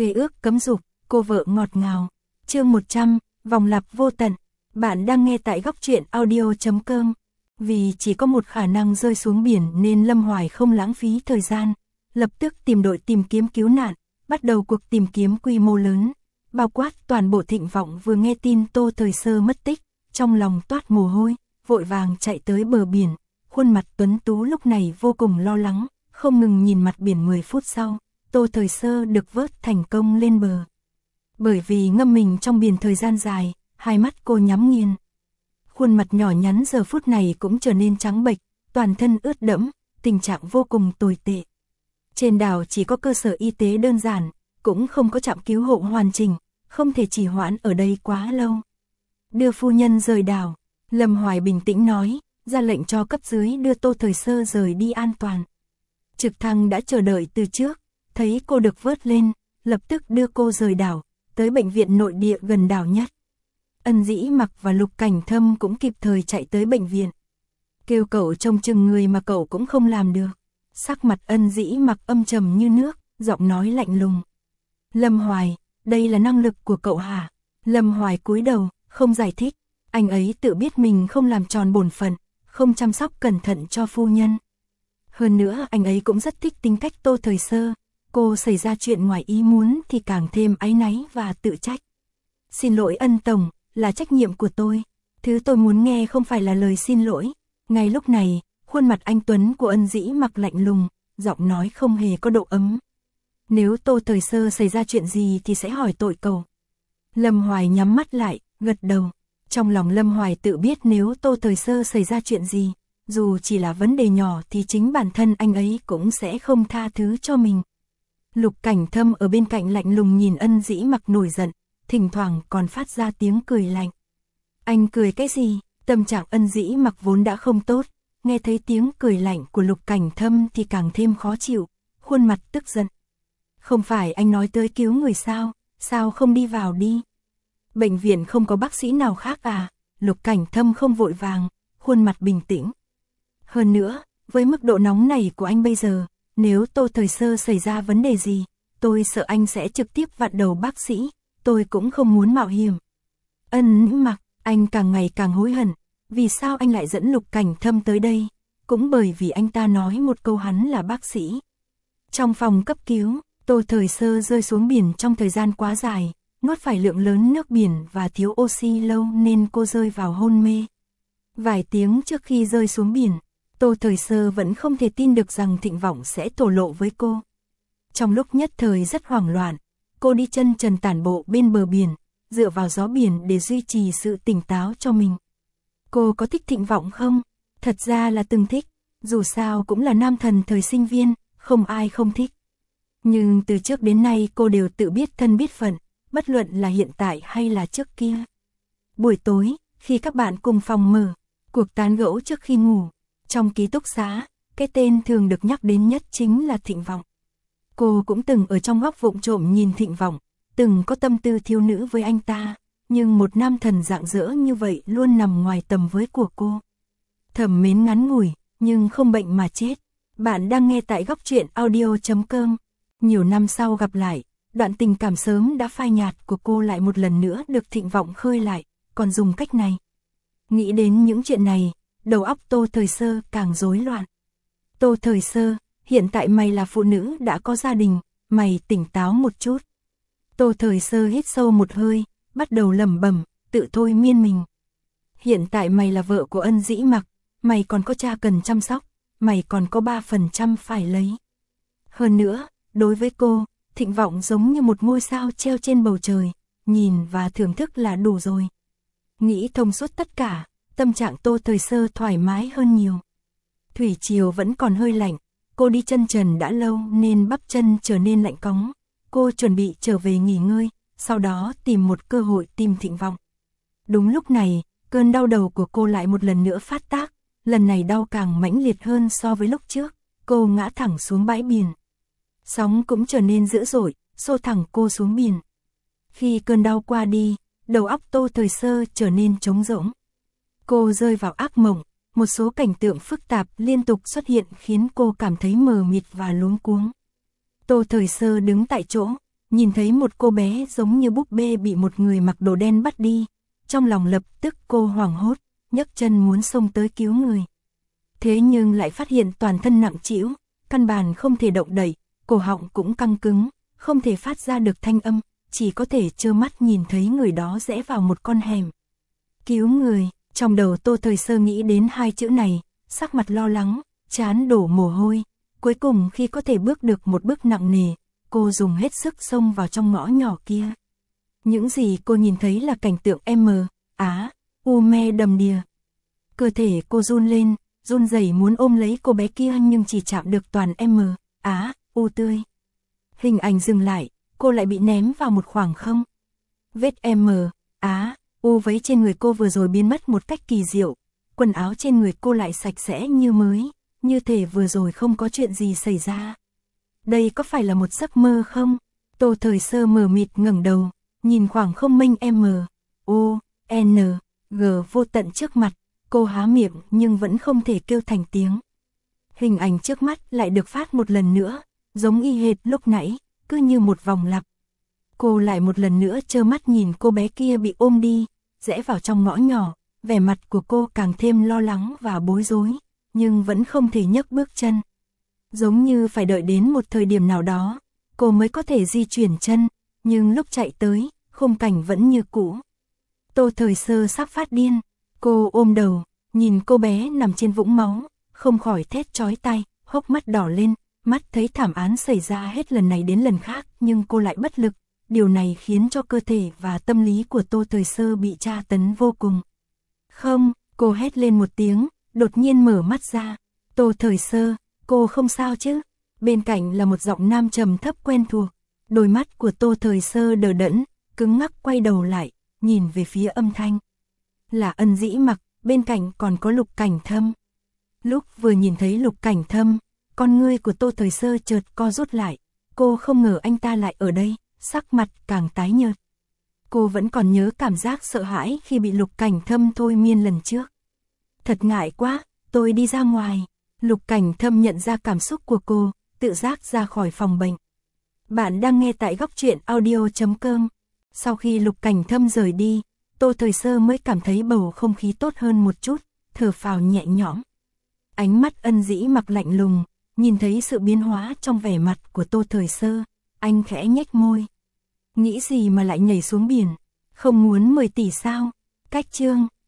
Khế ước cấm dục, cô vợ ngọt ngào. Chương 100, vòng lặp vô tận. Bạn đang nghe tại góc truyện audio.com. Vì chỉ có một khả năng rơi xuống biển nên Lâm Hoài không lãng phí thời gian, lập tức tìm đội tìm kiếm cứu nạn, bắt đầu cuộc tìm kiếm quy mô lớn, bao quát toàn bộ Thịnh Vọng. Vừa nghe tin Tô Thời Sơ mất tích, trong lòng toát mồ hôi, vội vàng chạy tới bờ biển, khuôn mặt tuấn tú lúc này vô cùng lo lắng, không ngừng nhìn mặt biển. 10 phút sau, Tô Thời Sơ được vớt thành công lên bờ. Bởi vì ngâm mình trong biển thời gian dài, hai mắt cô nhắm nghiền. Khuôn mặt nhỏ nhắn giờ phút này cũng trở nên trắng bệch, toàn thân ướt đẫm, tình trạng vô cùng tồi tệ. Trên đảo chỉ có cơ sở y tế đơn giản, cũng không có trạm cứu hộ hoàn chỉnh, không thể trì hoãn ở đây quá lâu. Đưa phu nhân rời đảo, Lâm Hoài bình tĩnh nói, ra lệnh cho cấp dưới đưa Tô Thời Sơ rời đi an toàn. Trực thăng đã chờ đợi từ trước, thấy cô được vớt lên, lập tức đưa cô rời đảo, tới bệnh viện nội địa gần đảo nhất. Ân Dĩ Mặc và Lục Cảnh Thâm cũng kịp thời chạy tới bệnh viện. Kêu cậu trông chừng người mà cậu cũng không làm được. Sắc mặt Ân Dĩ Mặc âm trầm như nước, giọng nói lạnh lùng. Lâm Hoài, đây là năng lực của cậu hả? Lâm Hoài cúi đầu, không giải thích. Anh ấy tự biết mình không làm tròn bổn phận, không chăm sóc cẩn thận cho phu nhân. Hơn nữa anh ấy cũng rất thích tính cách Tô Thời Sơ. Cô xảy ra chuyện ngoài ý muốn thì càng thêm áy náy và tự trách. Xin lỗi Ân Tổng, là trách nhiệm của tôi. Thứ tôi muốn nghe không phải là lời xin lỗi. Ngay lúc này, khuôn mặt anh tuấn của Ân Dĩ Mặc lạnh lùng, giọng nói không hề có độ ấm. Nếu Tô Thời Sơ xảy ra chuyện gì thì sẽ hỏi tội cậu. Lâm Hoài nhắm mắt lại, gật đầu. Trong lòng Lâm Hoài tự biết nếu Tô Thời Sơ xảy ra chuyện gì, dù chỉ là vấn đề nhỏ thì chính bản thân anh ấy cũng sẽ không tha thứ cho mình. Lục Cảnh Thâm ở bên cạnh lạnh lùng nhìn Ân Dĩ Mặc nổi giận, thỉnh thoảng còn phát ra tiếng cười lạnh. Anh cười cái gì? Tâm trạng Ân Dĩ Mặc vốn đã không tốt, nghe thấy tiếng cười lạnh của Lục Cảnh Thâm thì càng thêm khó chịu, khuôn mặt tức giận. Không phải anh nói tới cứu người sao? Sao không đi vào đi? Bệnh viện không có bác sĩ nào khác à? Lục Cảnh Thâm không vội vàng, khuôn mặt bình tĩnh. Hơn nữa, với mức độ nóng này của anh bây giờ, nếu Tô Thời Sơ xảy ra vấn đề gì, tôi sợ anh sẽ trực tiếp vặn đầu bác sĩ, tôi cũng không muốn mạo hiểm. Ân Dĩ Mặc, anh càng ngày càng hối hận, vì sao anh lại dẫn Lục Cảnh Thâm tới đây? Cũng bởi vì anh ta nói một câu hắn là bác sĩ. Trong phòng cấp cứu, Tô Thời Sơ rơi xuống biển trong thời gian quá dài, nuốt phải lượng lớn nước biển và thiếu oxy lâu nên cô rơi vào hôn mê. Vài tiếng trước khi rơi xuống biển, Tô Thời Sơ vẫn không thể tin được rằng Thịnh Vọng sẽ thổ lộ với cô. Trong lúc nhất thời rất hoảng loạn, cô đi chân trần tản bộ bên bờ biển, dựa vào gió biển để duy trì sự tỉnh táo cho mình. Cô có thích Thịnh Vọng không? Thật ra là từng thích, dù sao cũng là nam thần thời sinh viên, không ai không thích. Nhưng từ trước đến nay cô đều tự biết thân biết phận, bất luận là hiện tại hay là trước kia. Buổi tối, khi các bạn cùng phòng mở, cuộc tán gẫu trước khi ngủ, trong ký túc xá, cái tên thường được nhắc đến nhất chính là Thịnh Vọng. Cô cũng từng ở trong góc vụng trộm nhìn Thịnh Vọng, từng có tâm tư thiếu nữ với anh ta, nhưng một nam thần rạng rỡ như vậy luôn nằm ngoài tầm với của cô. Thầm mến ngắn ngủi, nhưng không bệnh mà chết. Bạn đang nghe tại góc truyện audio.com. Nhiều năm sau gặp lại, đoạn tình cảm sớm đã phai nhạt của cô lại một lần nữa được Thịnh Vọng khơi lại, còn dùng cách này. Nghĩ đến những chuyện này, đầu óc Tô Thời Sơ càng rối loạn. Tô Thời Sơ, hiện tại mày là phụ nữ đã có gia đình, mày tỉnh táo một chút. Tô Thời Sơ hít sâu một hơi, bắt đầu lẩm bẩm, tự thôi miên mình. Hiện tại mày là vợ của Ân Dĩ Mặc, mày còn có cha cần chăm sóc, mày còn có 3% phải lấy. Hơn nữa, đối với cô, Thịnh Vọng giống như một ngôi sao treo trên bầu trời, nhìn và thưởng thức là đủ rồi. Nghĩ thông suốt tất cả, tâm trạng Tô Thời Sơ thoải mái hơn nhiều. Thủy triều vẫn còn hơi lạnh, cô đi chân trần đã lâu nên bắp chân trở nên lạnh cóng. Cô chuẩn bị trở về nghỉ ngơi, sau đó tìm một cơ hội tìm Thịnh Vọng. Đúng lúc này, cơn đau đầu của cô lại một lần nữa phát tác, lần này đau càng mãnh liệt hơn so với lúc trước, cô ngã thẳng xuống bãi biển. Sóng cũng trở nên dữ dội, xô thẳng cô xuống biển. Khi cơn đau qua đi, đầu óc Tô Thời Sơ trở nên trống rỗng. Cô rơi vào ác mộng, một số cảnh tượng phức tạp liên tục xuất hiện khiến cô cảm thấy mờ mịt và luống cuống. Tô Thời Sơ đứng tại chỗ, nhìn thấy một cô bé giống như búp bê bị một người mặc đồ đen bắt đi, trong lòng lập tức cô hoảng hốt, nhấc chân muốn xông tới cứu người. Thế nhưng lại phát hiện toàn thân nặng trĩu, căn bản không thể động đậy, cổ họng cũng căng cứng, không thể phát ra được thanh âm, chỉ có thể trơ mắt nhìn thấy người đó rẽ vào một con hẻm. Cứu người, trong đầu Tô Thời Sơ nghĩ đến hai chữ này, sắc mặt lo lắng, trán đổ mồ hôi, cuối cùng khi có thể bước được một bước nặng nề, cô dùng hết sức xông vào trong ngõ nhỏ kia. Những gì cô nhìn thấy là cảnh tượng me đầm đìa. Cơ thể cô run lên, run rẩy muốn ôm lấy cô bé kia nhưng chỉ chạm được toàn tươi. Hình ảnh dừng lại, cô lại bị ném vào một khoảng không. Vết vấy trên người cô vừa rồi biến mất một cách kỳ diệu, quần áo trên người cô lại sạch sẽ như mới, như thể vừa rồi không có chuyện gì xảy ra. Đây có phải là một giấc mơ không? Tô Thời Sơ mờ mịt ngẩng đầu, nhìn khoảng không mênh vô tận trước mặt, cô há miệng nhưng vẫn không thể kêu thành tiếng. Hình ảnh trước mắt lại được phát một lần nữa, giống y hệt lúc nãy, cứ như một vòng lặp. Cô lại một lần nữa trơ mắt nhìn cô bé kia bị ôm đi, rẽ vào trong ngõ nhỏ, vẻ mặt của cô càng thêm lo lắng và bối rối, nhưng vẫn không thể nhấc bước chân. Giống như phải đợi đến một thời điểm nào đó, cô mới có thể di chuyển chân, nhưng lúc chạy tới, khung cảnh vẫn như cũ. Tô Thời Sơ sắp phát điên, cô ôm đầu, nhìn cô bé nằm trên vũng máu, không khỏi thét chói tai, hốc mắt đỏ lên, mắt thấy thảm án xảy ra hết lần này đến lần khác nhưng cô lại bất lực, điều này khiến cho cơ thể và tâm lý của Tô Thời Sơ bị tra tấn vô cùng. Không, cô hét lên một tiếng, đột nhiên mở mắt ra. Tô Thời Sơ, cô không sao chứ? Bên cạnh là một giọng nam trầm thấp quen thuộc. Đôi mắt của Tô Thời Sơ đờ đẫn, cứng ngắc quay đầu lại, nhìn về phía âm thanh. Là Ân Dĩ Mặc, bên cạnh còn có Lục Cảnh Thâm. Lúc vừa nhìn thấy Lục Cảnh Thâm, con ngươi của Tô Thời Sơ chợt co rút lại. Cô không ngờ anh ta lại ở đây, sắc mặt càng tái nhợt. Cô vẫn còn nhớ cảm giác sợ hãi khi bị Lục Cảnh Thâm thôi miên lần trước. Thật ngại quá, tôi đi ra ngoài. Lục Cảnh Thâm nhận ra cảm xúc của cô, tự giác ra khỏi phòng bệnh. Bạn đang nghe tại Góc Truyện Audio.com. Sau khi Lục Cảnh Thâm rời đi, Tô Thời Sơ mới cảm thấy bầu không khí tốt hơn một chút, thở phào nhẹ nhõm. Ánh mắt Ân Dĩ Mặc lạnh lùng, nhìn thấy sự biến hóa trong vẻ mặt của Tô Thời Sơ, anh khẽ nhếch môi. Nghĩ gì mà lại nhảy xuống biển, không muốn 10 tỷ sao? Cách chương